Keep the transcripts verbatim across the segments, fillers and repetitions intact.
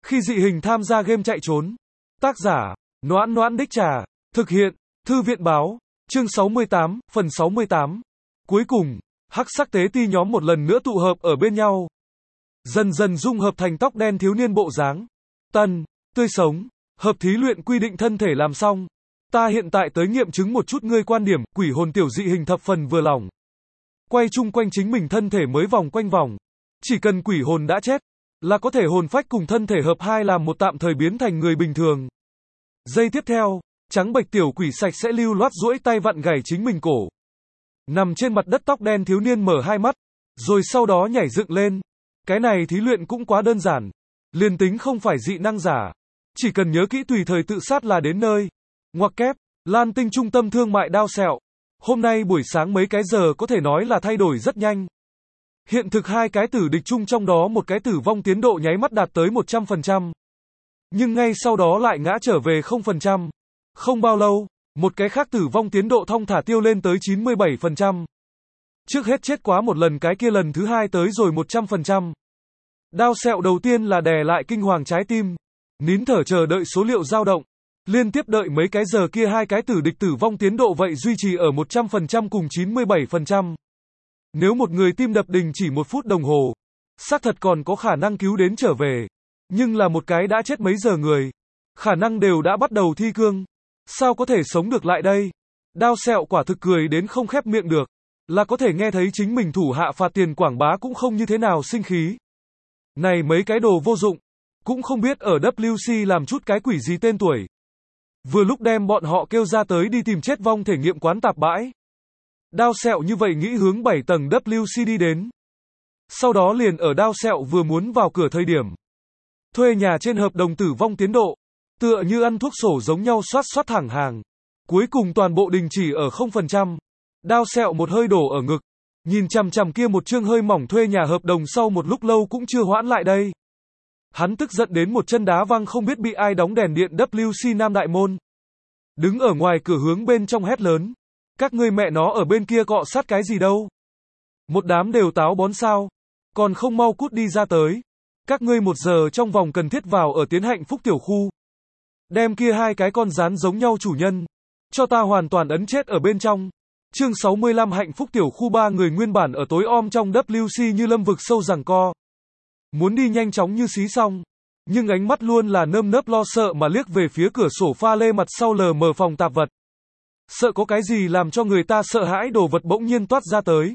Khi dị hình tham gia game chạy trốn. Tác giả, Noãn Noãn Đích Trà. Thực hiện, Thư viện báo. Chương sáu mươi tám, phần sáu mươi tám. Cuối cùng, hắc sắc tế ti nhóm một lần nữa tụ hợp ở bên nhau. Dần dần dung hợp thành tóc đen thiếu niên bộ dáng. Tân, tươi sống, hợp thí luyện quy định thân thể làm xong. Ta hiện tại tới nghiệm chứng một chút ngươi quan điểm, quỷ hồn tiểu dị hình thập phần vừa lòng. Quay chung quanh chính mình thân thể mới vòng quanh vòng. Chỉ cần quỷ hồn đã chết, là có thể hồn phách cùng thân thể hợp hai làm một tạm thời biến thành người bình thường. Giây tiếp theo, trắng bệch tiểu quỷ sạch sẽ lưu loát duỗi tay vặn gảy chính mình cổ. Nằm trên mặt đất tóc đen thiếu niên mở hai mắt, rồi sau đó nhảy dựng lên. Cái này thí luyện cũng quá đơn giản. Liền tính không phải dị năng giả, chỉ cần nhớ kỹ tùy thời tự sát là đến nơi. Ngoặc kép, Lan Tinh trung tâm thương mại đao sẹo. Hôm nay buổi sáng mấy cái giờ có thể nói là thay đổi rất nhanh. Hiện thực hai cái tử địch chung trong đó một cái tử vong tiến độ nháy mắt đạt tới một trăm phần trăm. Nhưng ngay sau đó lại ngã trở về không phần trăm. Không bao lâu, một cái khác tử vong tiến độ thong thả tiêu lên tới chín mươi bảy phần trăm. Trước hết chết quá một lần cái kia lần thứ hai tới rồi một trăm phần trăm. Đao sẹo đầu tiên là đè lại kinh hoàng trái tim. Nín thở chờ đợi số liệu dao động. Liên tiếp đợi mấy cái giờ kia hai cái tử địch tử vong tiến độ vậy duy trì ở một trăm phần trăm cùng chín mươi bảy phần trăm. Nếu một người tim đập đình chỉ một phút đồng hồ, xác thật còn có khả năng cứu đến trở về. Nhưng là một cái đã chết mấy giờ người, khả năng đều đã bắt đầu thi cương. Sao có thể sống được lại đây? Đao sẹo quả thực cười đến không khép miệng được. Là có thể nghe thấy chính mình thủ hạ phạt tiền quảng bá cũng không như thế nào sinh khí. Này mấy cái đồ vô dụng, cũng không biết ở W C làm chút cái quỷ gì tên tuổi. Vừa lúc đem bọn họ kêu ra tới đi tìm chết vong thể nghiệm quán tạp bãi. Đao sẹo như vậy nghĩ hướng bảy tầng W C đi đến. Sau đó liền ở đao sẹo vừa muốn vào cửa thời điểm. Thuê nhà trên hợp đồng tử vong tiến độ. Tựa như ăn thuốc sổ giống nhau xoát xoát thẳng hàng. Cuối cùng toàn bộ đình chỉ ở không phần trăm. Đao sẹo một hơi đổ ở ngực. Nhìn chằm chằm kia một chương hơi mỏng thuê nhà hợp đồng sau một lúc lâu cũng chưa hoãn lại đây. Hắn tức giận đến một chân đá văng không biết bị ai đóng đèn điện W C Nam Đại Môn. Đứng ở ngoài cửa hướng bên trong hét lớn. Các ngươi mẹ nó ở bên kia cọ sát cái gì đâu? Một đám đều táo bón sao? Còn không mau cút đi ra tới. Các ngươi một giờ trong vòng cần thiết vào ở tiến hạnh phúc tiểu khu. Đem kia hai cái con rán giống nhau chủ nhân. Cho ta hoàn toàn ấn chết ở bên trong. Chương sáu mươi lăm hạnh phúc tiểu khu ba người nguyên bản ở tối om trong W C như lâm vực sâu giằng co. Muốn đi nhanh chóng như xí xong. Nhưng ánh mắt luôn là nơm nớp lo sợ mà liếc về phía cửa sổ pha lê mặt sau lờ mờ phòng tạp vật. Sợ có cái gì làm cho người ta sợ hãi đồ vật bỗng nhiên toát ra tới.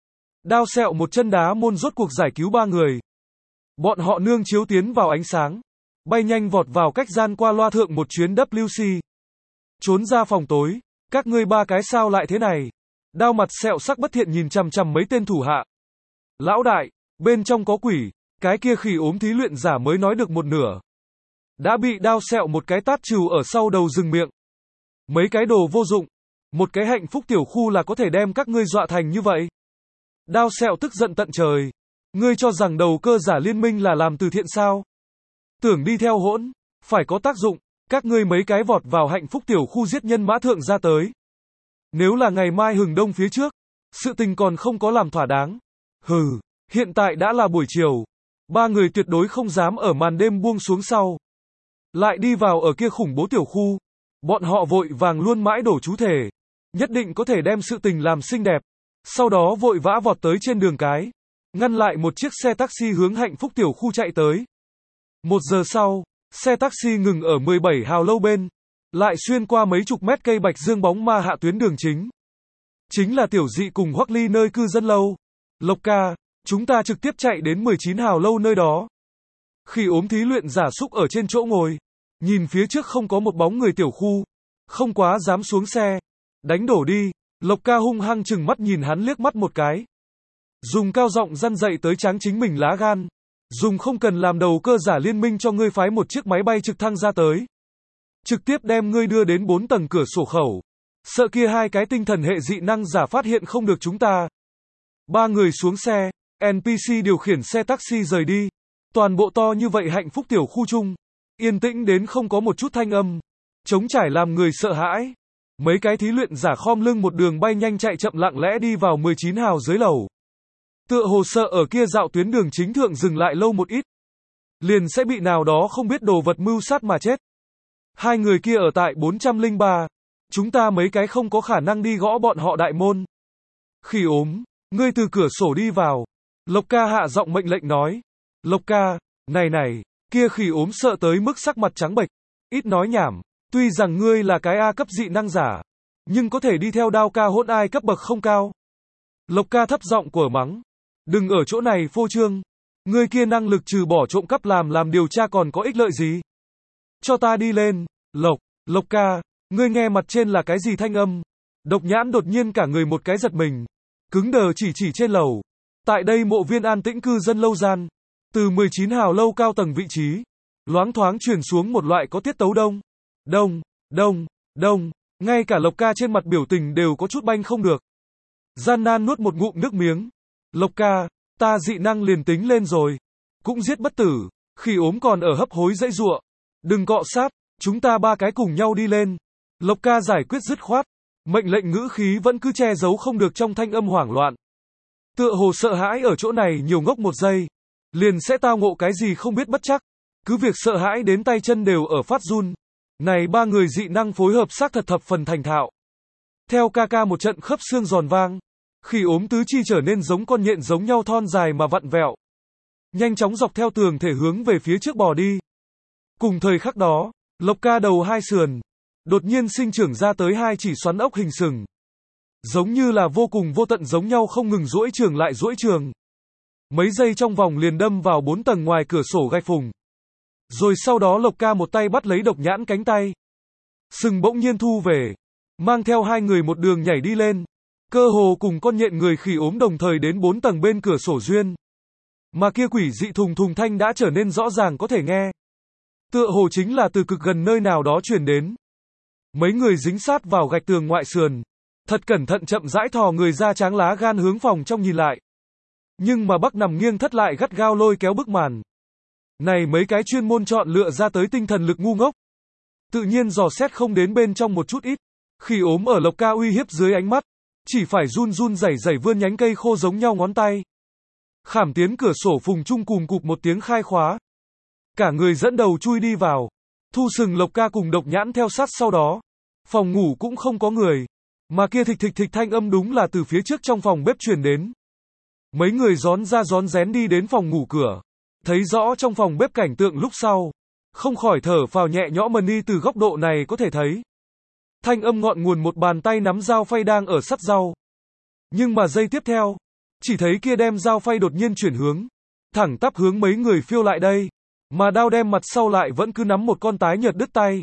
Đao sẹo một chân đá môn rốt cuộc giải cứu ba người. Bọn họ nương chiếu tiến vào ánh sáng. Bay nhanh vọt vào cách gian qua loa thượng một chuyến W C. Trốn ra phòng tối. Các ngươi ba cái sao lại thế này? Đao mặt sẹo sắc bất thiện nhìn chằm chằm mấy tên thủ hạ. Lão đại, bên trong có quỷ. Cái kia khỉ ốm thí luyện giả mới nói được một nửa. Đã bị đao sẹo một cái tát trừ ở sau đầu rừng miệng. Mấy cái đồ vô dụng. Một cái hạnh phúc tiểu khu là có thể đem các ngươi dọa thành như vậy. Đao sẹo tức giận tận trời. Ngươi cho rằng đầu cơ giả liên minh là làm từ thiện sao? Tưởng đi theo hỗn, phải có tác dụng. Các ngươi mấy cái vọt vào hạnh phúc tiểu khu giết nhân mã thượng ra tới. Nếu là ngày mai hừng đông phía trước, sự tình còn không có làm thỏa đáng. Hừ, hiện tại đã là buổi chiều. Ba người tuyệt đối không dám ở màn đêm buông xuống sau. Lại đi vào ở kia khủng bố tiểu khu. Bọn họ vội vàng luôn mãi đổ chú thể. Nhất định có thể đem sự tình làm xinh đẹp. Sau đó vội vã vọt tới trên đường cái. Ngăn lại một chiếc xe taxi hướng hạnh phúc tiểu khu chạy tới. Một giờ sau, xe taxi ngừng ở mười bảy hào lâu bên. Lại xuyên qua mấy chục mét cây bạch dương bóng ma hạ tuyến đường chính. Chính là tiểu dị cùng Hoắc Ly nơi cư dân lâu. Lộc ca, chúng ta trực tiếp chạy đến mười chín hào lâu nơi đó. Khi ốm thí luyện giả xúc ở trên chỗ ngồi. Nhìn phía trước không có một bóng người tiểu khu. Không quá dám xuống xe. Đánh đổ đi. Lộc ca hung hăng chừng mắt nhìn hắn liếc mắt một cái. Dùng cao giọng răn dậy tới tráng chính mình lá gan. Dùng không cần làm đầu cơ giả liên minh cho ngươi phái một chiếc máy bay trực thăng ra tới. Trực tiếp đem ngươi đưa đến bốn tầng cửa sổ khẩu. Sợ kia hai cái tinh thần hệ dị năng giả phát hiện không được chúng ta. Ba người xuống xe. en pê xê điều khiển xe taxi rời đi. Toàn bộ to như vậy hạnh phúc tiểu khu chung. Yên tĩnh đến không có một chút thanh âm. Trống trải làm người sợ hãi. Mấy cái thí luyện giả khom lưng một đường bay nhanh chạy chậm lặng lẽ đi vào mười chín hào dưới lầu. Tựa hồ sợ ở kia dạo tuyến đường chính thượng dừng lại lâu một ít. liền sẽ bị nào đó không biết đồ vật mưu sát mà chết. Hai người kia ở tại bốn trăm lẻ ba, chúng ta mấy cái không có khả năng đi gõ bọn họ đại môn. Khỉ ốm, ngươi từ cửa sổ đi vào. Lộc Ca hạ giọng mệnh lệnh nói. Lộc Ca, này này, kia khỉ ốm sợ tới mức sắc mặt trắng bệch, ít nói nhảm, tuy rằng ngươi là cái A cấp dị năng giả, nhưng có thể đi theo đao ca hỗn ai cấp bậc không cao. Lộc Ca thấp giọng của mắng, đừng ở chỗ này phô trương, ngươi kia năng lực trừ bỏ trộm cắp làm làm điều tra còn có ích lợi gì? Cho ta đi lên, Lộc, Lộc Ca, ngươi nghe mặt trên là cái gì thanh âm? Độc Nhãn đột nhiên cả người một cái giật mình, cứng đờ chỉ chỉ trên lầu. Tại đây mộ viên an tĩnh cư dân lâu gian, từ mười chín hào lâu cao tầng vị trí, loáng thoáng truyền xuống một loại có tiết tấu đông, đông, đông, đông, ngay cả Lộc Ca trên mặt biểu tình đều có chút banh không được. Gian nan nuốt một ngụm nước miếng. Lộc Ca, ta dị năng liền tính lên rồi, cũng giết bất tử, khỉ ốm còn ở hấp hối dãy giụa. Đừng cọ sát, chúng ta ba cái cùng nhau đi lên. Lộc Ca giải quyết dứt khoát, mệnh lệnh ngữ khí vẫn cứ che giấu không được trong thanh âm hoảng loạn. Tựa hồ sợ hãi ở chỗ này nhiều ngốc một giây, liền sẽ tao ngộ cái gì không biết bất chắc. Cứ việc sợ hãi đến tay chân đều ở phát run. Này ba người dị năng phối hợp xác thật thập phần thành thạo. Theo ca ca một trận khớp xương giòn vang, khỉ ốm tứ chi trở nên giống con nhện giống nhau thon dài mà vặn vẹo. Nhanh chóng dọc theo tường thể hướng về phía trước bò đi. Cùng thời khắc đó, Lộc Ca đầu hai sườn, đột nhiên sinh trưởng ra tới hai chỉ xoắn ốc hình sừng. Giống như là vô cùng vô tận giống nhau không ngừng duỗi trường lại duỗi trường. Mấy giây trong vòng liền đâm vào bốn tầng ngoài cửa sổ gạch phùng. Rồi sau đó Lộc Ca một tay bắt lấy Độc Nhãn cánh tay. Sừng bỗng nhiên thu về, mang theo hai người một đường nhảy đi lên. Cơ hồ cùng con nhện người khỉ ốm đồng thời đến bốn tầng bên cửa sổ duyên. Mà kia quỷ dị thùng thùng thanh đã trở nên rõ ràng có thể nghe. Tựa hồ chính là từ cực gần nơi nào đó truyền đến. Mấy người dính sát vào gạch tường ngoại sườn. Thật cẩn thận chậm rãi thò người ra tráng lá gan hướng phòng trong nhìn lại. Nhưng mà Bắc nằm nghiêng thất lại gắt gao lôi kéo bức màn. Này mấy cái chuyên môn chọn lựa ra tới tinh thần lực ngu ngốc. Tự nhiên dò xét không đến bên trong một chút ít. Khỉ ốm ở Lộc Ca uy hiếp dưới ánh mắt, chỉ phải run run rẩy rẩy vươn nhánh cây khô giống nhau ngón tay. Khảm tiến cửa sổ phùng chung cùm cụp một tiếng khai khóa. Cả người dẫn đầu chui đi vào. Thu sừng Lộc Ca cùng Độc Nhãn theo sát sau đó. Phòng ngủ cũng không có người. Mà kia thịch thịch thịch thanh âm đúng là từ phía trước trong phòng bếp truyền đến. Mấy người gión ra gión rén đi đến phòng ngủ cửa. Thấy rõ trong phòng bếp cảnh tượng lúc sau. Không khỏi thở phào nhẹ nhõm mần đi từ góc độ này có thể thấy. Thanh âm ngọn nguồn một bàn tay nắm dao phay đang ở sắt rau. Nhưng mà giây tiếp theo, chỉ thấy kia đem dao phay đột nhiên chuyển hướng. Thẳng tắp hướng mấy người phiêu lại đây. Mà đao đem mặt sau lại vẫn cứ nắm một con tái nhợt đứt tay.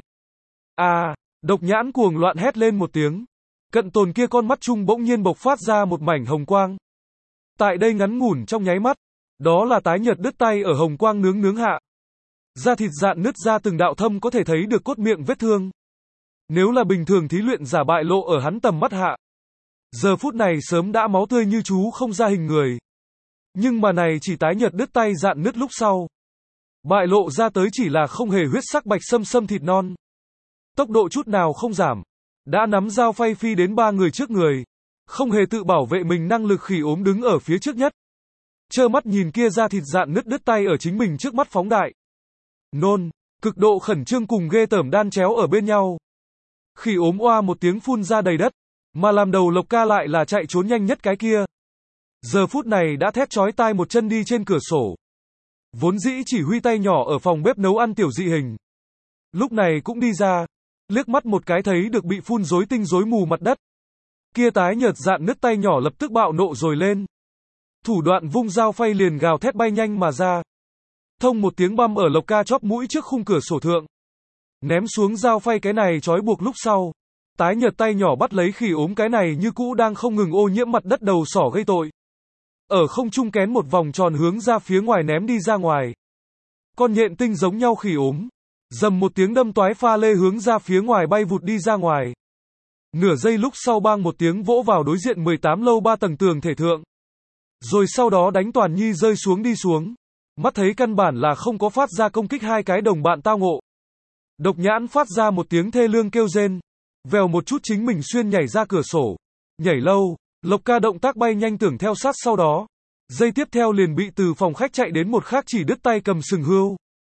À, Độc Nhãn cuồng loạn hét lên một tiếng. Cận tồn kia con mắt chung bỗng nhiên bộc phát ra một mảnh hồng quang. Tại đây ngắn ngủn trong nháy mắt, đó là tái nhợt đứt tay ở hồng quang nướng nướng hạ. Da thịt dạn nứt ra từng đạo thâm có thể thấy được cốt miệng vết thương. Nếu là bình thường thí luyện giả bại lộ ở hắn tầm mắt hạ. Giờ phút này sớm đã máu tươi như chú không ra hình người. Nhưng mà này chỉ tái nhợt đứt tay dạn nứt lúc sau. Bại lộ ra tới chỉ là không hề huyết sắc bạch sâm sâm thịt non. Tốc độ chút nào không giảm. Đã nắm dao phay phi đến ba người trước người. Không hề tự bảo vệ mình năng lực khỉ ốm đứng ở phía trước nhất. Trơ mắt nhìn kia ra thịt dạn nứt đứt tay ở chính mình trước mắt phóng đại. Nôn, cực độ khẩn trương cùng ghê tởm đan chéo ở bên nhau. Khỉ ốm oa một tiếng phun ra đầy đất. Mà làm đầu Lộc Ca lại là chạy trốn nhanh nhất cái kia. Giờ phút này đã thét chói tai một chân đi trên cửa sổ. Vốn dĩ chỉ huy tay nhỏ ở phòng bếp nấu ăn tiểu dị hình. Lúc này cũng đi ra. Liếc mắt một cái thấy được bị phun rối tinh rối mù mặt đất. Kia tái nhợt dạn nứt tay nhỏ lập tức bạo nộ rồi lên. Thủ đoạn vung dao phay liền gào thét bay nhanh mà ra. Thông một tiếng băm ở Lộc Ca chóp mũi trước khung cửa sổ thượng. Ném xuống dao phay cái này trói buộc lúc sau. Tái nhợt tay nhỏ bắt lấy khỉ ốm cái này như cũ đang không ngừng ô nhiễm mặt đất đầu sỏ gây tội. Ở không trung kén một vòng tròn hướng ra phía ngoài ném đi ra ngoài. Con nhện tinh giống nhau khỉ ốm. Dầm một tiếng đâm toái pha lê hướng ra phía ngoài bay vụt đi ra ngoài. Nửa giây lúc sau bang một tiếng vỗ vào đối diện mười tám lâu ba tầng tường thể thượng. Rồi sau đó đánh toàn nhi rơi xuống đi xuống. Mắt thấy căn bản là không có phát ra công kích hai cái đồng bạn tao ngộ. Độc Nhãn phát ra một tiếng thê lương kêu rên. Vèo một chút chính mình xuyên nhảy ra cửa sổ. Nhảy lâu, Lộc Ca động tác bay nhanh tưởng theo sát sau đó. Giây tiếp theo liền bị từ phòng khách chạy đến một khác chỉ đứt tay cầm sừng hươu.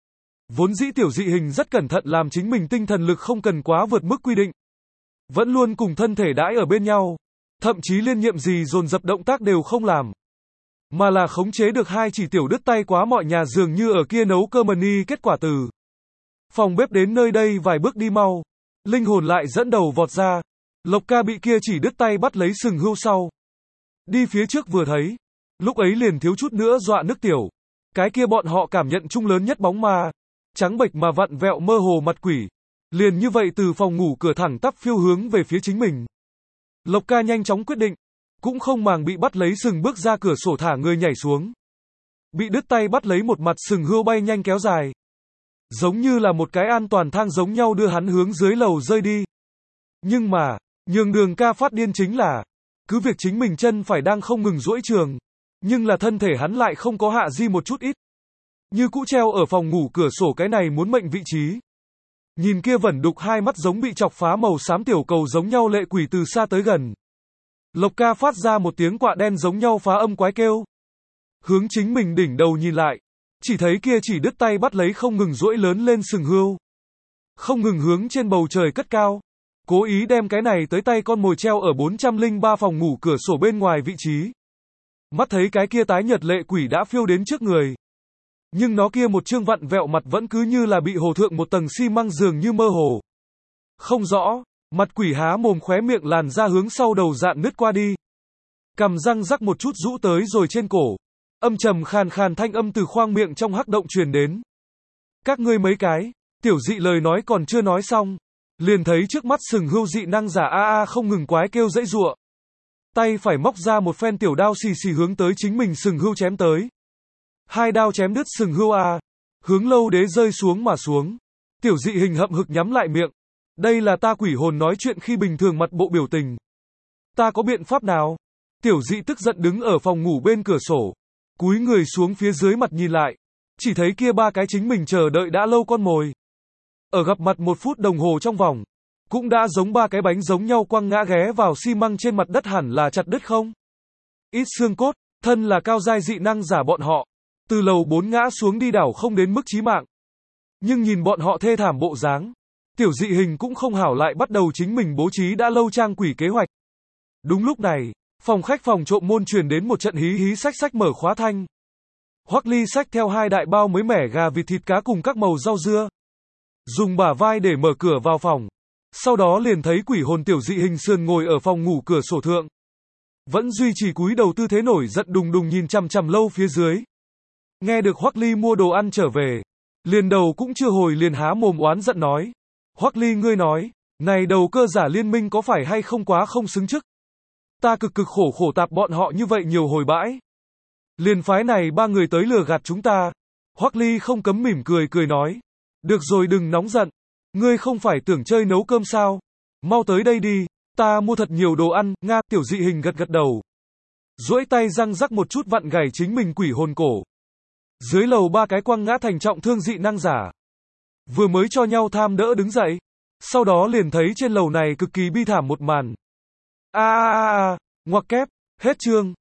Vốn dĩ tiểu dị hình rất cẩn thận làm chính mình tinh thần lực không cần quá vượt mức quy định. Vẫn luôn cùng thân thể đãi ở bên nhau. Thậm chí liên nhiệm gì dồn dập động tác đều không làm. Mà là khống chế được hai chỉ tiểu đứt tay quá mọi nhà dường như ở kia nấu cơm mần kết quả từ phòng bếp đến nơi đây vài bước đi mau. Linh hồn lại dẫn đầu vọt ra. Lộc Ca bị kia chỉ đứt tay bắt lấy sừng hươu sau. Đi phía trước vừa thấy. Lúc ấy liền thiếu chút nữa dọa nước tiểu. Cái kia bọn họ cảm nhận chung lớn nhất bóng ma. Trắng bệch mà vặn vẹo mơ hồ mặt quỷ. Liền như vậy từ phòng ngủ cửa thẳng tắp phiêu hướng về phía chính mình. Lộc Ca nhanh chóng quyết định. Cũng không màng bị bắt lấy sừng bước ra cửa sổ thả người nhảy xuống. Bị đứt tay bắt lấy một mặt sừng hươu bay nhanh kéo dài. Giống như là một cái an toàn thang giống nhau đưa hắn hướng dưới lầu rơi đi. Nhưng mà, nhường Đường Ca phát điên chính là, cứ việc chính mình chân phải đang không ngừng duỗi trường, nhưng là thân thể hắn lại không có hạ di một chút ít. Như cũ treo ở phòng ngủ cửa sổ cái này muốn mệnh vị trí. Nhìn kia vẩn đục hai mắt giống bị chọc phá màu xám tiểu cầu giống nhau lệ quỷ từ xa tới gần. Lộc Ca phát ra một tiếng quạ đen giống nhau phá âm quái kêu. Hướng chính mình đỉnh đầu nhìn lại. Chỉ thấy kia chỉ đứt tay bắt lấy không ngừng duỗi lớn lên sừng hươu. Không ngừng hướng trên bầu trời cất cao. Cố ý đem cái này tới tay con mồi treo ở bốn trăm lẻ ba phòng ngủ cửa sổ bên ngoài vị trí. Mắt thấy cái kia tái nhật lệ quỷ đã phiêu đến trước người. Nhưng nó kia một trương vặn vẹo mặt vẫn cứ như là bị hồ thượng một tầng xi măng dường như mơ hồ. Không rõ, mặt quỷ há mồm khóe miệng làn ra hướng sau đầu dạn nứt qua đi. Cằm răng rắc một chút rũ tới rồi trên cổ. Âm trầm khàn khàn thanh âm từ khoang miệng trong hắc động truyền đến. Các ngươi mấy cái, tiểu dị lời nói còn chưa nói xong. Liền thấy trước mắt sừng hươu dị năng giả a a không ngừng quái kêu dãy giụa. Tay phải móc ra một phen tiểu đao xì xì hướng tới chính mình sừng hươu chém tới. Hai đao chém đứt sừng hươu a, hướng lâu đế rơi xuống mà xuống. Tiểu dị hình hậm hực nhắm lại miệng. Đây là ta quỷ hồn nói chuyện khi bình thường mặt bộ biểu tình. Ta có biện pháp nào? Tiểu dị tức giận đứng ở phòng ngủ bên cửa sổ. Cúi người xuống phía dưới mặt nhìn lại. Chỉ thấy kia ba cái chính mình chờ đợi đã lâu con mồi. Ở gặp mặt một phút đồng hồ trong vòng. Cũng đã giống ba cái bánh giống nhau quăng ngã ghé vào xi măng trên mặt đất hẳn là chặt đứt không? Ít xương cốt, thân là cao giai dị năng giả bọn họ. Từ lầu bốn ngã xuống đi đảo không đến mức chí mạng. Nhưng nhìn bọn họ thê thảm bộ dáng. Tiểu dị hình cũng không hảo lại bắt đầu chính mình bố trí đã lâu trang quỷ kế hoạch. Đúng lúc này, phòng khách phòng trộm môn truyền đến một trận hí hí xách xách mở khóa thanh. Hoắc Ly xách theo hai đại bao mới mẻ gà vịt thịt cá cùng các màu rau dưa. Dùng bả vai để mở cửa vào phòng. Sau đó liền thấy quỷ hồn tiểu dị hình sườn ngồi ở phòng ngủ cửa sổ thượng. Vẫn duy trì cúi đầu tư thế nổi giận đùng đùng nhìn chằm chằm lâu phía dưới. Nghe được Hoắc Ly mua đồ ăn trở về. Liền đầu cũng chưa hồi liền há mồm oán giận nói. Hoắc Ly ngươi nói, này đầu cơ giả liên minh có phải hay không quá không xứng chức? Ta cực cực khổ khổ tạp bọn họ như vậy nhiều hồi bãi. Liền phái này ba người tới lừa gạt chúng ta. Hoắc Ly không cấm mỉm cười cười nói. Được rồi đừng nóng giận. Ngươi không phải tưởng chơi nấu cơm sao? Mau tới đây đi, ta mua thật nhiều đồ ăn, nga, tiểu dị hình gật gật đầu. Duỗi tay răng rắc một chút vặn gảy chính mình quỷ hồn cổ. Dưới lầu ba cái quăng ngã thành trọng thương dị năng giả. Vừa mới cho nhau tham đỡ đứng dậy. Sau đó liền thấy trên lầu này cực kỳ bi thảm một màn. A a a a, ngoặc kép, hết chương.